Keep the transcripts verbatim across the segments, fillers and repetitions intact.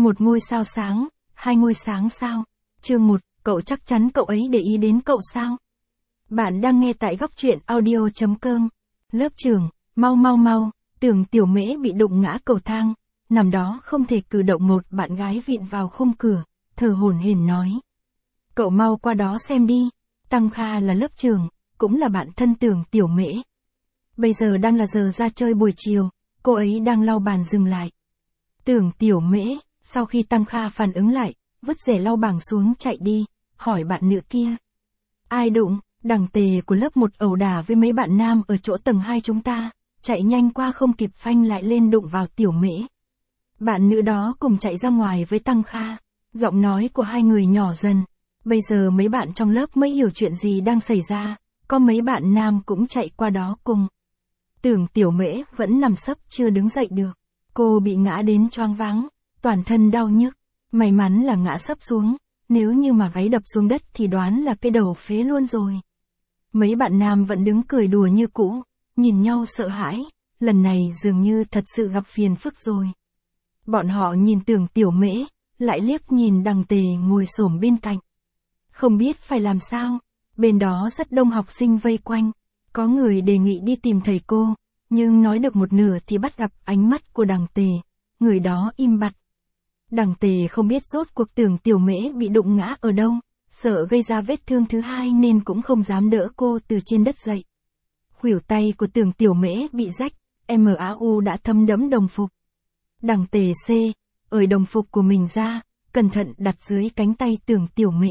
Một ngôi sao sáng, hai ngôi sáng sao? Chương một, cậu chắc chắn cậu ấy để ý đến cậu sao? Bạn đang nghe tại góc truyện audio chấm com. Lớp trưởng, mau mau mau, Tưởng Tiểu Mễ bị đụng ngã cầu thang, nằm đó không thể cử động. Một bạn gái vịn vào khung cửa, thở hổn hển nói. Cậu mau qua đó xem đi. Tăng Kha là lớp trưởng, cũng là bạn thân Tưởng Tiểu Mễ. Bây giờ đang là giờ ra chơi buổi chiều, cô ấy đang lau bàn dừng lại. Tưởng Tiểu Mễ, sau khi Tăng Kha phản ứng lại, vứt rẻ lau bảng xuống chạy đi, hỏi bạn nữ kia. Ai đụng? Đằng Tề của lớp một ẩu đả với mấy bạn nam ở chỗ tầng hai chúng ta, chạy nhanh qua không kịp phanh lại lên đụng vào Tiểu Mễ. Bạn nữ đó cùng chạy ra ngoài với Tăng Kha, giọng nói của hai người nhỏ dần. Bây giờ mấy bạn trong lớp mới hiểu chuyện gì đang xảy ra, có mấy bạn nam cũng chạy qua đó cùng. Tưởng Tiểu Mễ vẫn nằm sấp chưa đứng dậy được, cô bị ngã đến choáng váng, toàn thân đau nhức, may mắn là ngã sấp xuống, nếu như mà gáy đập xuống đất thì đoán là cái đầu phế luôn rồi. Mấy bạn nam vẫn đứng cười đùa như cũ, nhìn nhau sợ hãi, lần này dường như thật sự gặp phiền phức rồi. Bọn họ nhìn Tưởng Tiểu Mễ, lại liếc nhìn Đằng Tề ngồi xổm bên cạnh. Không biết phải làm sao, bên đó rất đông học sinh vây quanh, có người đề nghị đi tìm thầy cô, nhưng nói được một nửa thì bắt gặp ánh mắt của Đằng Tề, người đó im bặt. Đằng Tề không biết rốt cuộc Tưởng Tiểu Mễ bị đụng ngã ở đâu, sợ gây ra vết thương thứ hai nên cũng không dám đỡ cô từ trên đất dậy. Khuỷu tay của Tưởng Tiểu Mễ bị rách, em a u đã thấm đẫm đồng phục. Đằng Tề C, ởi đồng phục của mình ra, cẩn thận đặt dưới cánh tay Tưởng Tiểu Mễ.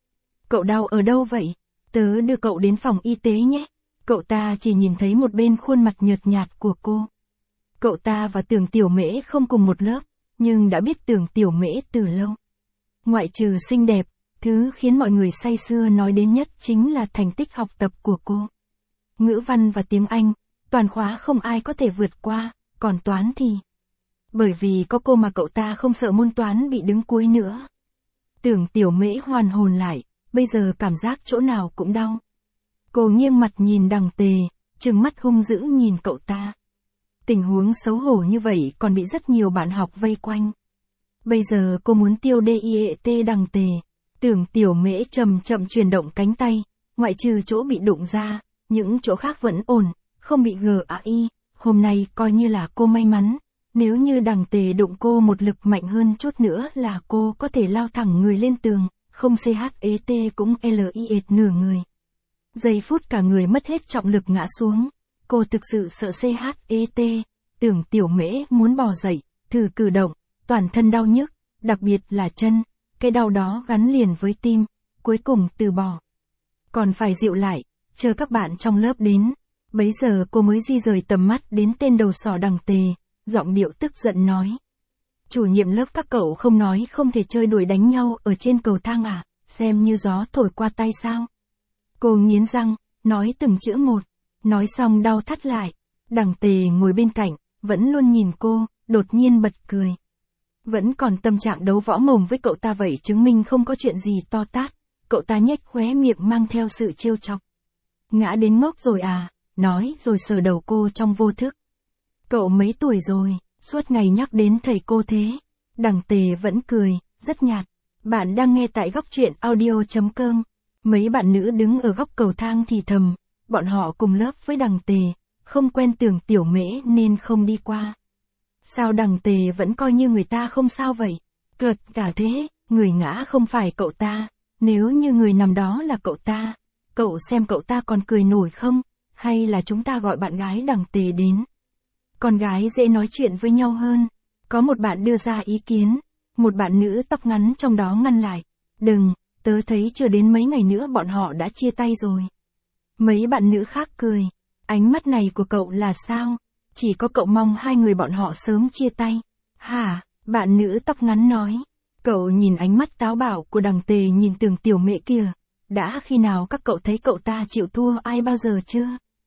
Cậu đau ở đâu vậy? Tớ đưa cậu đến phòng y tế nhé. Cậu ta chỉ nhìn thấy một bên khuôn mặt nhợt nhạt của cô. Cậu ta và Tưởng Tiểu Mễ không cùng một lớp, nhưng đã biết Tưởng Tiểu Mễ từ lâu. Ngoại trừ xinh đẹp, thứ khiến mọi người say sưa nói đến nhất chính là thành tích học tập của cô. Ngữ văn và tiếng Anh, toàn khóa không ai có thể vượt qua, còn toán thì... Bởi vì có cô mà cậu ta không sợ môn toán bị đứng cuối nữa. Tưởng Tiểu Mễ hoàn hồn lại, bây giờ cảm giác chỗ nào cũng đau. Cô nghiêng mặt nhìn Đằng Tề, trừng mắt hung dữ nhìn cậu ta. Tình huống xấu hổ như vậy còn bị rất nhiều bạn học vây quanh. Bây giờ cô muốn tiêu diet Đằng Tề. Tưởng Tiểu Mễ chậm chậm chuyển động cánh tay, ngoại trừ chỗ bị đụng ra, những chỗ khác vẫn ổn, không bị gai. Hôm nay coi như là cô may mắn, nếu như Đằng Tề đụng cô một lực mạnh hơn chút nữa là cô có thể lao thẳng người lên tường, không chet cũng liệt nửa người. Giây phút cả người mất hết trọng lực ngã xuống, cô thực sự sợ chet. Tưởng Tiểu Mễ muốn bò dậy, thử cử động, toàn thân đau nhức, đặc biệt là chân, cái đau đó gắn liền với tim, cuối cùng từ bỏ. Còn phải dịu lại, chờ các bạn trong lớp đến. Bấy giờ cô mới di rời tầm mắt đến tên đầu sỏ Đằng Tề, giọng điệu tức giận nói. Chủ nhiệm lớp các cậu không nói không thể chơi đuổi đánh nhau ở trên cầu thang à, xem như gió thổi qua tay sao. Cô nghiến răng, nói từng chữ một, nói xong đau thắt lại. Đằng Tề ngồi bên cạnh, vẫn luôn nhìn cô, đột nhiên bật cười. Vẫn còn tâm trạng đấu võ mồm với cậu ta vậy chứng minh không có chuyện gì to tát. Cậu ta nhếch khóe miệng mang theo sự trêu chọc. Ngã đến ngốc rồi à, nói rồi sờ đầu cô trong vô thức. Cậu mấy tuổi rồi, suốt ngày nhắc đến thầy cô thế. Đằng Tề vẫn cười, rất nhạt. Bạn đang nghe tại góc truyện audio chấm com. Mấy bạn nữ đứng ở góc cầu thang thì thầm, bọn họ cùng lớp với Đằng Tề, không quen Tưởng Tiểu Mễ nên không đi qua. Sao Đằng Tề vẫn coi như người ta không sao vậy? Cợt cả thế, người ngã không phải cậu ta, nếu như người nằm đó là cậu ta, cậu xem cậu ta còn cười nổi không? Hay là chúng ta gọi bạn gái Đằng Tề đến? Con gái dễ nói chuyện với nhau hơn. Có một bạn đưa ra ý kiến, một bạn nữ tóc ngắn trong đó ngăn lại. Đừng, tớ thấy chưa đến mấy ngày nữa bọn họ đã chia tay rồi. Mấy bạn nữ khác cười, ánh mắt này của cậu là sao? Chỉ có cậu mong hai người bọn họ sớm chia tay. Hả? Bạn nữ tóc ngắn nói. Cậu nhìn ánh mắt táo bạo của Đằng Tề nhìn Tưởng Tiểu Mễ kìa. Đã khi nào các cậu thấy cậu ta chịu thua ai bao giờ chưa?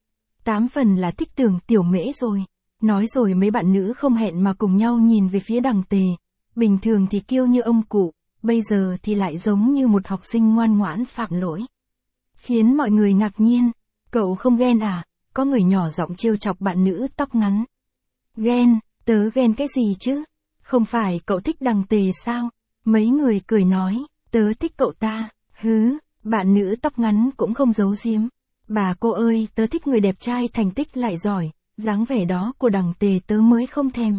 Tám phần là thích Tưởng Tiểu Mễ rồi. Nói rồi mấy bạn nữ không hẹn mà cùng nhau nhìn về phía Đằng Tề. Bình thường thì kiêu như ông cụ, bây giờ thì lại giống như một học sinh ngoan ngoãn phạm lỗi. Khiến mọi người ngạc nhiên. Cậu không ghen à? Có người nhỏ giọng trêu chọc bạn nữ tóc ngắn. Ghen, tớ ghen cái gì chứ? Không phải cậu thích Đằng Tề sao? Mấy người cười nói, tớ thích cậu ta. Hứ, bạn nữ tóc ngắn cũng không giấu giếm. Bà cô ơi, tớ thích người đẹp trai thành tích lại giỏi, dáng vẻ đó của Đằng Tề tớ mới không thèm.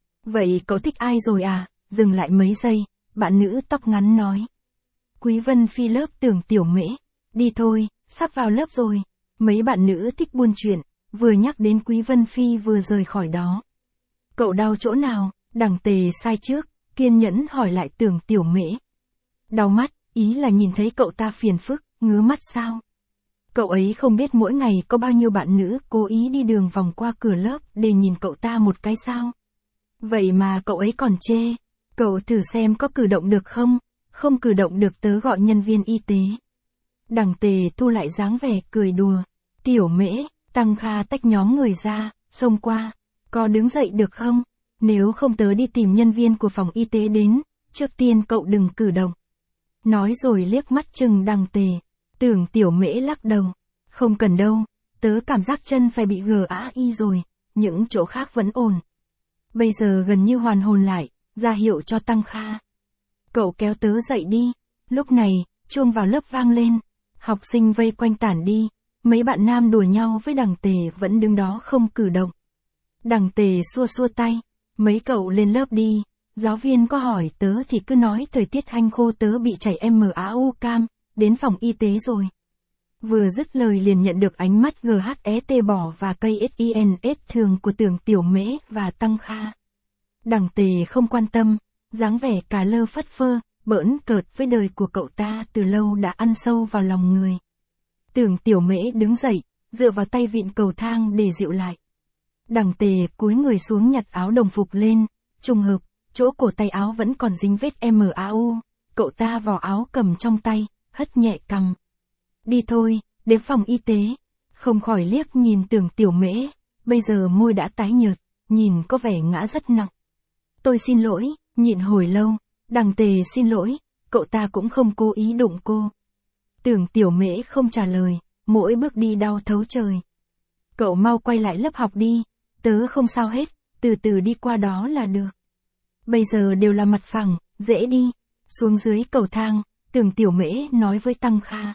Vậy cậu thích ai rồi à? Dừng lại mấy giây, bạn nữ tóc ngắn nói. Quý Vân Phi lớp Tưởng Tiểu Mễ. Đi thôi, sắp vào lớp rồi. Mấy bạn nữ thích buôn chuyện, vừa nhắc đến Quý Vân Phi vừa rời khỏi đó. Cậu đau chỗ nào? Đằng Tề sai trước, kiên nhẫn hỏi lại Tưởng Tiểu Mễ. Đau mắt, ý là nhìn thấy cậu ta phiền phức, ngứa mắt sao? Cậu ấy không biết mỗi ngày có bao nhiêu bạn nữ cố ý đi đường vòng qua cửa lớp để nhìn cậu ta một cái sao? Vậy mà cậu ấy còn chê. Cậu thử xem có cử động được không? Không cử động được tớ gọi nhân viên y tế. Đằng Tề thu lại dáng vẻ cười đùa. Tiểu Mễ, Tăng Kha tách nhóm người ra, xông qua. Có đứng dậy được không? Nếu không tớ đi tìm nhân viên của phòng y tế đến, trước tiên cậu đừng cử động. Nói rồi liếc mắt chừng Đằng Tề. Tưởng Tiểu Mễ lắc đầu. Không cần đâu, tớ cảm giác chân phải bị gờ á y rồi, những chỗ khác vẫn ổn. Bây giờ gần như hoàn hồn lại, ra hiệu cho Tăng Kha. Cậu kéo tớ dậy đi. Lúc này, chuông vào lớp vang lên. Học sinh vây quanh tản đi. Mấy bạn nam đùa nhau với Đằng Tề vẫn đứng đó không cử động. Đằng Tề xua xua tay. Mấy cậu lên lớp đi. Giáo viên có hỏi tớ thì cứ nói thời tiết hanh khô tớ bị chảy em a u cam, đến phòng y tế rồi. Vừa dứt lời liền nhận được ánh mắt giê hát e tê bỏ và cây ét thường của Tưởng Tiểu Mễ và Tăng Kha. Đằng Tề không quan tâm, dáng vẻ cả lơ phất phơ, bỡn cợt với đời của cậu ta từ lâu đã ăn sâu vào lòng người. Tưởng Tiểu Mễ đứng dậy, dựa vào tay vịn cầu thang để dịu lại. Đằng Tề cúi người xuống nhặt áo đồng phục lên, trùng hợp, chỗ cổ tay áo vẫn còn dính vết em a u, cậu ta vò áo cầm trong tay, hất nhẹ cằm. Đi thôi, đến phòng y tế. Không khỏi liếc nhìn Tưởng Tiểu Mễ, bây giờ môi đã tái nhợt, nhìn có vẻ ngã rất nặng. Tôi xin lỗi, nhịn hồi lâu. Đằng Tề xin lỗi, cậu ta cũng không cố ý đụng cô. Tưởng Tiểu Mễ không trả lời, mỗi bước đi đau thấu trời. Cậu mau quay lại lớp học đi, tớ không sao hết, từ từ đi qua đó là được. Bây giờ đều là mặt phẳng, dễ đi. Xuống dưới cầu thang, Tưởng Tiểu Mễ nói với Tăng Kha.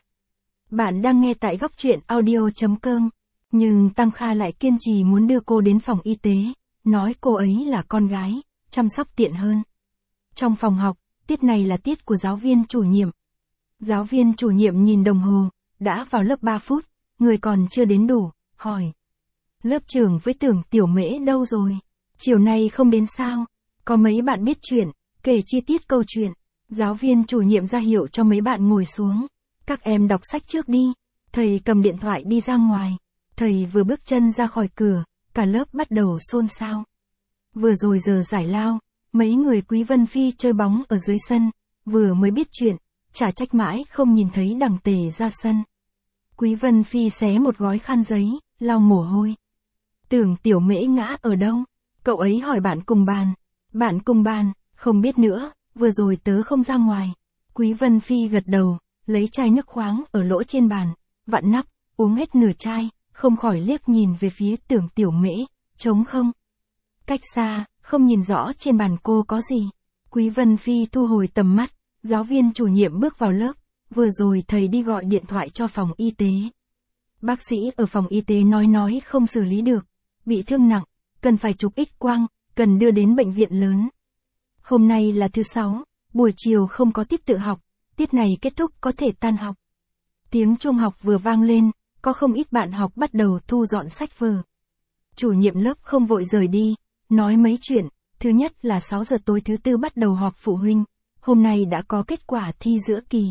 Bạn đang nghe tại góc truyện audio chấm com. Nhưng Tăng Kha lại kiên trì muốn đưa cô đến phòng y tế, nói cô ấy là con gái, chăm sóc tiện hơn. Trong phòng học, tiết này là tiết của giáo viên chủ nhiệm. Giáo viên chủ nhiệm nhìn đồng hồ, đã vào lớp ba phút, người còn chưa đến đủ, hỏi. Lớp trưởng với Tưởng Tiểu Mễ đâu rồi? Chiều nay không đến sao? Có mấy bạn biết chuyện, kể chi tiết câu chuyện. Giáo viên chủ nhiệm ra hiệu cho mấy bạn ngồi xuống. Các em đọc sách trước đi. Thầy cầm điện thoại đi ra ngoài. Thầy vừa bước chân ra khỏi cửa, cả lớp bắt đầu xôn xao. Vừa rồi giờ giải lao, mấy người Quý Vân Phi chơi bóng ở dưới sân, vừa mới biết chuyện, chả trách mãi không nhìn thấy Đằng Tề ra sân. Quý Vân Phi xé một gói khăn giấy, lau mồ hôi. Tưởng Tiểu Mễ ngã ở đâu? Cậu ấy hỏi bạn cùng bàn. Bạn cùng bàn, không biết nữa, vừa rồi tớ không ra ngoài. Quý Vân Phi gật đầu, lấy chai nước khoáng ở lỗ trên bàn, vặn nắp, uống hết nửa chai, không khỏi liếc nhìn về phía Tưởng Tiểu Mễ, trống không. Cách xa, không nhìn rõ trên bàn cô có gì. Quý Vân Phi thu hồi tầm mắt, giáo viên chủ nhiệm bước vào lớp, vừa rồi thầy đi gọi điện thoại cho phòng y tế. Bác sĩ ở phòng y tế nói nói không xử lý được, bị thương nặng, cần phải chụp X quang, cần đưa đến bệnh viện lớn. Hôm nay là thứ sáu, buổi chiều không có tiết tự học, tiết này kết thúc có thể tan học. Tiếng chuông học vừa vang lên, có không ít bạn học bắt đầu thu dọn sách vở. Chủ nhiệm lớp không vội rời đi, nói mấy chuyện, thứ nhất là sáu giờ tối thứ tư bắt đầu họp phụ huynh, hôm nay đã có kết quả thi giữa kỳ.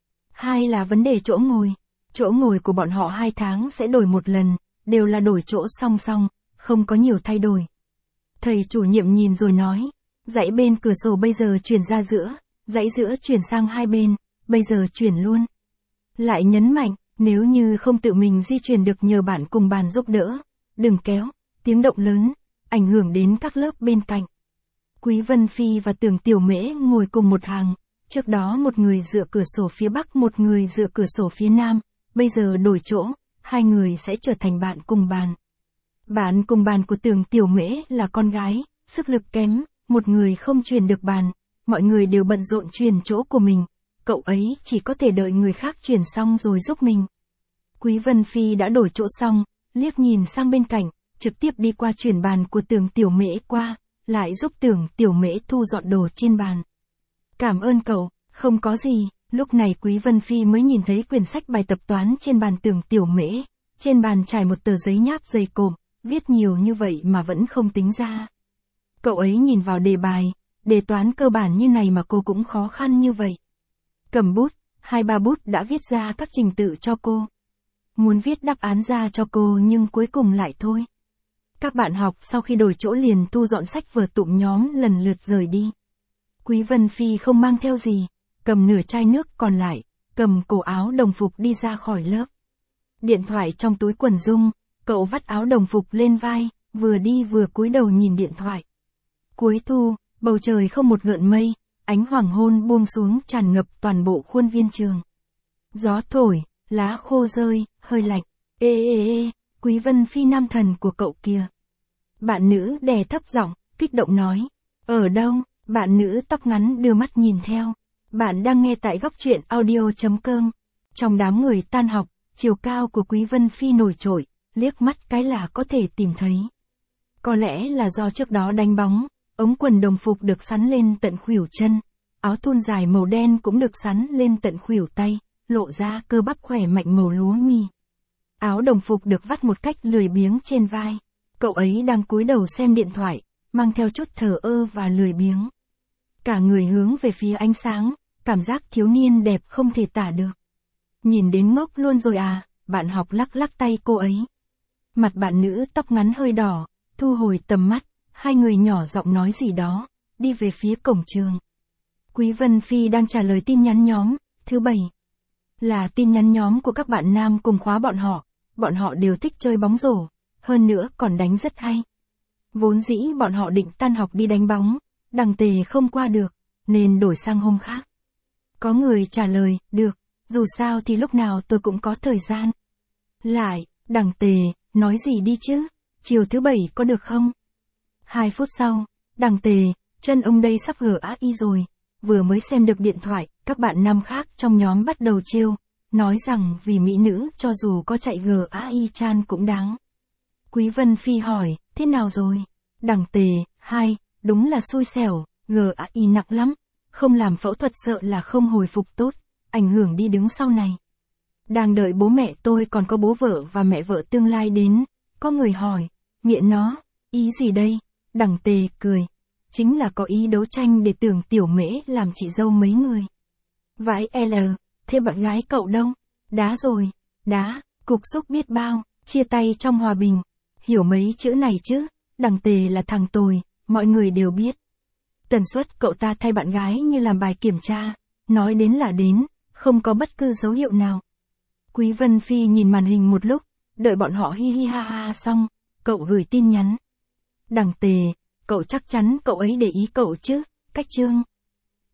Hai là vấn đề chỗ ngồi, chỗ ngồi của bọn họ hai tháng sẽ đổi một lần, đều là đổi chỗ song song, không có nhiều thay đổi. Thầy chủ nhiệm nhìn rồi nói, dãy bên cửa sổ bây giờ chuyển ra giữa, dãy giữa chuyển sang hai bên, bây giờ chuyển luôn. Lại nhấn mạnh, nếu như không tự mình di chuyển được nhờ bạn cùng bàn giúp đỡ, đừng kéo, tiếng động lớn, ảnh hưởng đến các lớp bên cạnh. Quý Vân Phi và Tưởng Tiểu Mễ ngồi cùng một hàng, trước đó một người dựa cửa sổ phía bắc một người dựa cửa sổ phía nam, bây giờ đổi chỗ, hai người sẽ trở thành bạn cùng bàn. Bạn cùng bàn của Tưởng Tiểu Mễ là con gái, sức lực kém, một người không chuyển được bàn, mọi người đều bận rộn chuyển chỗ của mình, cậu ấy chỉ có thể đợi người khác chuyển xong rồi giúp mình. Quý Vân Phi đã đổi chỗ xong, liếc nhìn sang bên cạnh, trực tiếp đi qua chuyển bàn của Tưởng Tiểu Mễ qua, lại giúp Tưởng Tiểu Mễ thu dọn đồ trên bàn. Cảm ơn cậu, không có gì. Lúc này Quý Vân Phi mới nhìn thấy quyển sách bài tập toán trên bàn Tưởng Tiểu Mễ, trên bàn trải một tờ giấy nháp dày cộm, viết nhiều như vậy mà vẫn không tính ra. Cậu ấy nhìn vào đề bài, đề toán cơ bản như này mà cô cũng khó khăn như vậy. Cầm bút, hai ba bút đã viết ra các trình tự cho cô. Muốn viết đáp án ra cho cô nhưng cuối cùng lại thôi. Các bạn học sau khi đổi chỗ liền thu dọn sách vở tụm nhóm lần lượt rời đi. Quý Vân Phi không mang theo gì, cầm nửa chai nước còn lại, cầm cổ áo đồng phục đi ra khỏi lớp. Điện thoại trong túi quần Dung, cậu vắt áo đồng phục lên vai, vừa đi vừa cúi đầu nhìn điện thoại. Cuối thu, bầu trời không một gợn mây, ánh hoàng hôn buông xuống tràn ngập toàn bộ khuôn viên trường. Gió thổi, lá khô rơi, hơi lạnh. Ê ê ê, Quý Vân Phi nam thần của cậu kìa. Bạn nữ đè thấp giọng, kích động nói. Ở đâu? Bạn nữ tóc ngắn đưa mắt nhìn theo. Bạn đang nghe tại góc truyện audio.com. Trong đám người tan học, chiều cao của Quý Vân Phi nổi trội, liếc mắt cái là có thể tìm thấy. Có lẽ là do trước đó đánh bóng, ống quần đồng phục được sắn lên tận khuỷu chân, áo thun dài màu đen cũng được sắn lên tận khuỷu tay, lộ ra cơ bắp khỏe mạnh màu lúa mì. Áo đồng phục được vắt một cách lười biếng trên vai. Cậu ấy đang cúi đầu xem điện thoại, mang theo chút thờ ơ và lười biếng. Cả người hướng về phía ánh sáng, cảm giác thiếu niên đẹp không thể tả được. Nhìn đến ngốc luôn rồi à, bạn học lắc lắc tay cô ấy. Mặt bạn nữ tóc ngắn hơi đỏ, thu hồi tầm mắt, hai người nhỏ giọng nói gì đó, đi về phía cổng trường. Quý Vân Phi đang trả lời tin nhắn nhóm, thứ bảy. Là tin nhắn nhóm của các bạn nam cùng khóa bọn họ, bọn họ đều thích chơi bóng rổ, hơn nữa còn đánh rất hay. Vốn dĩ bọn họ định tan học đi đánh bóng, Đằng Tề không qua được, nên đổi sang hôm khác. Có người trả lời, được, dù sao thì lúc nào tôi cũng có thời gian. Lại, Đằng Tề, nói gì đi chứ, chiều thứ bảy có được không? Hai phút sau, Đằng Tề, chân ông đây sắp gờ a i rồi, vừa mới xem được điện thoại, các bạn nam khác trong nhóm bắt đầu trêu, nói rằng vì mỹ nữ cho dù có chạy gờ a i chan cũng đáng. Quý Vân Phi hỏi, thế nào rồi? Đằng Tề, hai, đúng là xui xẻo, gờ a i nặng lắm, không làm phẫu thuật sợ là không hồi phục tốt, ảnh hưởng đi đứng sau này. Đang đợi bố mẹ tôi còn có bố vợ và mẹ vợ tương lai đến, có người hỏi, nghiện nó, ý gì đây? Đằng Tề cười, chính là có ý đấu tranh để Tưởng Tiểu Mễ làm chị dâu mấy người. Vãi L, thế bạn gái cậu đâu? Đá rồi, đá, cục xúc biết bao, chia tay trong hòa bình. Hiểu mấy chữ này chứ, Đằng Tề là thằng tồi, mọi người đều biết. Tần suất cậu ta thay bạn gái như làm bài kiểm tra, nói đến là đến, không có bất cứ dấu hiệu nào. Quý Vân Phi nhìn màn hình một lúc, đợi bọn họ hi hi ha ha xong, cậu gửi tin nhắn. Đằng Tề, cậu chắc chắn cậu ấy để ý cậu chứ, cách chương.